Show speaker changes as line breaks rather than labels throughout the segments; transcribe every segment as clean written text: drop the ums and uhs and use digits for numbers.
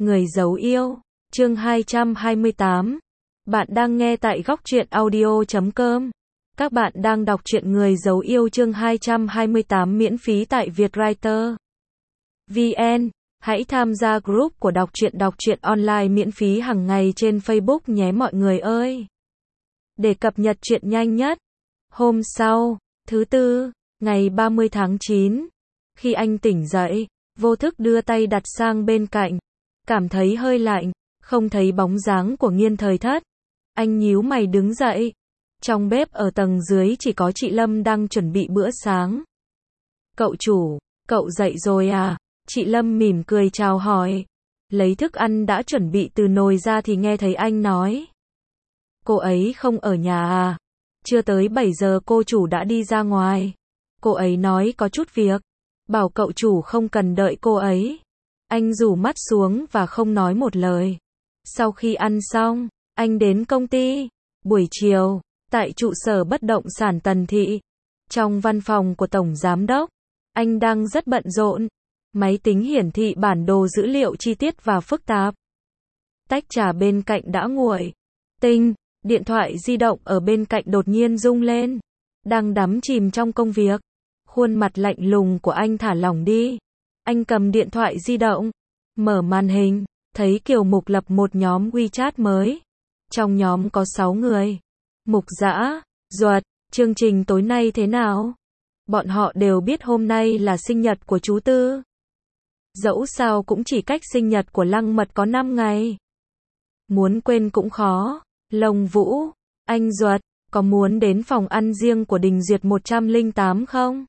Người dấu yêu, chương 228. Bạn đang nghe tại góc truyện audio.com. Các bạn đang đọc truyện Người dấu yêu chương 228 miễn phí tại Vietwriter VN. Hãy tham gia group của đọc truyện online miễn phí hàng ngày trên Facebook nhé mọi người ơi. Để cập nhật truyện nhanh nhất. Hôm sau, thứ Tư, ngày 30 tháng 9, khi anh tỉnh dậy, vô thức đưa tay đặt sang bên cạnh, cảm thấy hơi lạnh, không thấy bóng dáng của Nghiên Thời Thất. Anh nhíu mày đứng dậy. Trong bếp ở tầng dưới chỉ có chị Lâm đang chuẩn bị bữa sáng. Cậu chủ, cậu dậy rồi à? Chị Lâm mỉm cười chào hỏi. Lấy thức ăn đã chuẩn bị từ nồi ra thì nghe thấy anh nói. Cô ấy không ở nhà à? Chưa tới 7 giờ cô chủ đã đi ra ngoài. Cô ấy nói có chút việc. Bảo cậu chủ không cần đợi cô ấy. Anh rủ mắt xuống và không nói một lời. Sau khi ăn xong, anh đến công ty. Buổi chiều, tại trụ sở bất động sản Tần Thị. Trong văn phòng của Tổng Giám Đốc, anh đang rất bận rộn. Máy tính hiển thị bản đồ dữ liệu chi tiết và phức tạp. Tách trà bên cạnh đã nguội. Tinh, điện thoại di động ở bên cạnh đột nhiên rung lên. Đang đắm chìm trong công việc. Khuôn mặt lạnh lùng của anh thả lỏng đi. Anh cầm điện thoại di động, mở màn hình, thấy Kiều Mục lập một nhóm WeChat mới. Trong nhóm có 6 người. Mục Dã, Duật, chương trình tối nay thế nào? Bọn họ đều biết hôm nay là sinh nhật của chú Tư. Dẫu sao cũng chỉ cách sinh nhật của Lăng Mật có 5 ngày. Muốn quên cũng khó. Lồng Vũ, anh Duật, có muốn đến phòng ăn riêng của Đình Duyệt 108 không?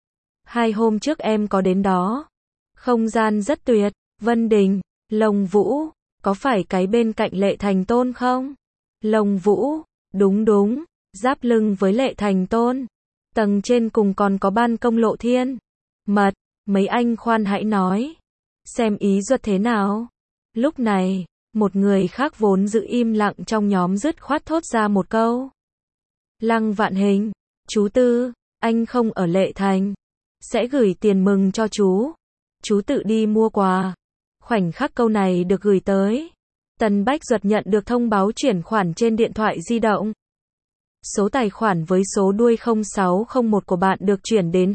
2 hôm trước em có đến đó. Không gian rất tuyệt. Vân Đình, Lồng Vũ, có phải cái bên cạnh Lệ Thành Tôn không? Lồng Vũ, đúng, giáp lưng với Lệ Thành Tôn. Tầng trên cùng còn có ban công Lộ Thiên. Mật, mấy anh khoan hãy nói. Xem ý Duật thế nào. Lúc này, một người khác vốn giữ im lặng trong nhóm dứt khoát thốt ra một câu. Lăng Vạn Hình, chú Tư, anh không ở Lệ Thành. Sẽ gửi tiền mừng cho chú. Chú tự đi mua quà. Khoảnh khắc câu này được gửi tới, Tần Bách Duật nhận được thông báo chuyển khoản trên điện thoại di động. Số tài khoản với số đuôi 0601 của bạn được chuyển đến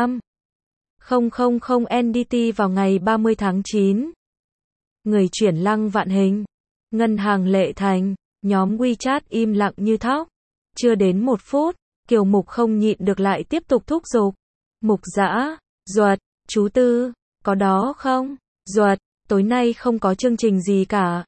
200.000 NDT vào ngày 30 tháng 9. Người chuyển Lăng Vạn Hình. Ngân hàng Lệ Thành. Nhóm WeChat im lặng như thóc. Chưa đến 1 phút, Kiều Mục không nhịn được lại tiếp tục thúc giục. Mục Dã, Duật, chú Tư, có đó không? Duật, tối nay không có chương trình gì cả.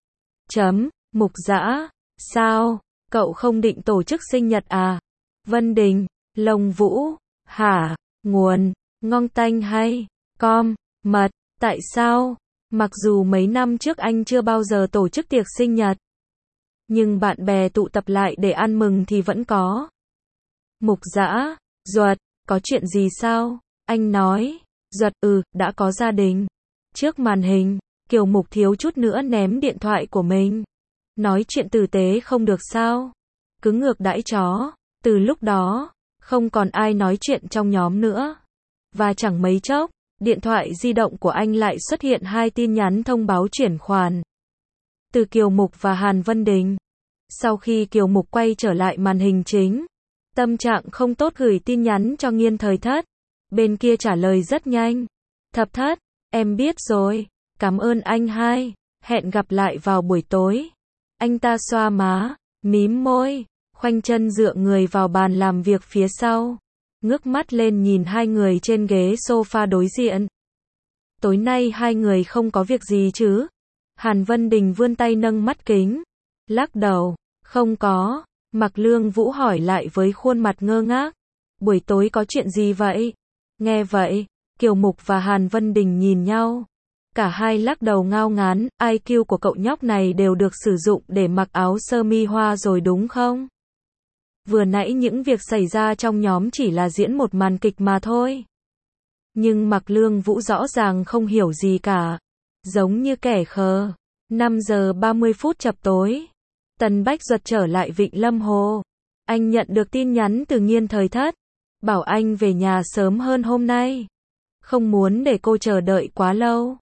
Mục Dã, sao? Cậu không định tổ chức sinh nhật à? Vân Đình, Lồng Vũ, hả? Nguồn, ngon tanh hay? Mật, tại sao? Mặc dù mấy năm trước anh chưa bao giờ tổ chức tiệc sinh nhật, nhưng bạn bè tụ tập lại để ăn mừng thì vẫn có. Mục Dã, Duật, có chuyện gì sao? Anh nói. Duật, đã có gia đình. Trước màn hình, Kiều Mục thiếu chút nữa ném điện thoại của mình. Nói chuyện tử tế không được sao? Cứ ngược đãi chó. Từ lúc đó, không còn ai nói chuyện trong nhóm nữa. Và chẳng mấy chốc, điện thoại di động của anh lại xuất hiện 2 tin nhắn thông báo chuyển khoản. Từ Kiều Mục và Hàn Vân Đình. Sau khi Kiều Mục quay trở lại màn hình chính, tâm trạng không tốt gửi tin nhắn cho Nghiên Thời Thất. Bên kia trả lời rất nhanh. Thập Thất, em biết rồi. Cảm ơn anh hai. Hẹn gặp lại vào buổi tối. Anh ta xoa má, mím môi, khoanh chân dựa người vào bàn làm việc phía sau. Ngước mắt lên nhìn 2 người trên ghế sofa đối diện. Tối nay 2 người không có việc gì chứ? Hàn Vân Đình vươn tay nâng mắt kính. Lắc đầu, không có. Mạc Lương Vũ hỏi lại với khuôn mặt ngơ ngác. Buổi tối có chuyện gì vậy? Nghe vậy, Kiều Mục và Hàn Vân Đình nhìn nhau. Cả hai lắc đầu ngao ngán, IQ của cậu nhóc này đều được sử dụng để mặc áo sơ mi hoa rồi đúng không? Vừa nãy những việc xảy ra trong nhóm chỉ là diễn một màn kịch mà thôi. Nhưng Mạc Lương Vũ rõ ràng không hiểu gì cả. Giống như kẻ khờ. 5 giờ 30 phút chập tối. Tần Bách Duật trở lại Vịnh Lâm Hồ. Anh nhận được tin nhắn từ Nghiên Thời Thất. Bảo anh về nhà sớm hơn hôm nay. Không muốn để cô chờ đợi quá lâu.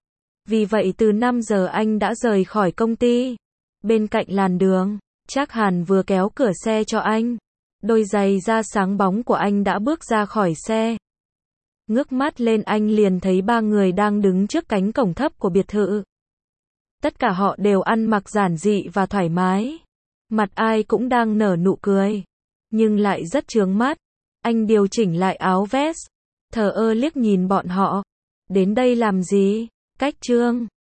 Vì vậy từ 5 giờ anh đã rời khỏi công ty. Bên cạnh làn đường, Trác Hàn vừa kéo cửa xe cho anh. Đôi giày da sáng bóng của anh đã bước ra khỏi xe. Ngước mắt lên anh liền thấy 3 người đang đứng trước cánh cổng thấp của biệt thự. Tất cả họ đều ăn mặc giản dị và thoải mái. Mặt ai cũng đang nở nụ cười. Nhưng lại rất chướng mắt. Anh điều chỉnh lại áo vest. Thờ ơ liếc nhìn bọn họ. Đến đây làm gì? Cách Trương.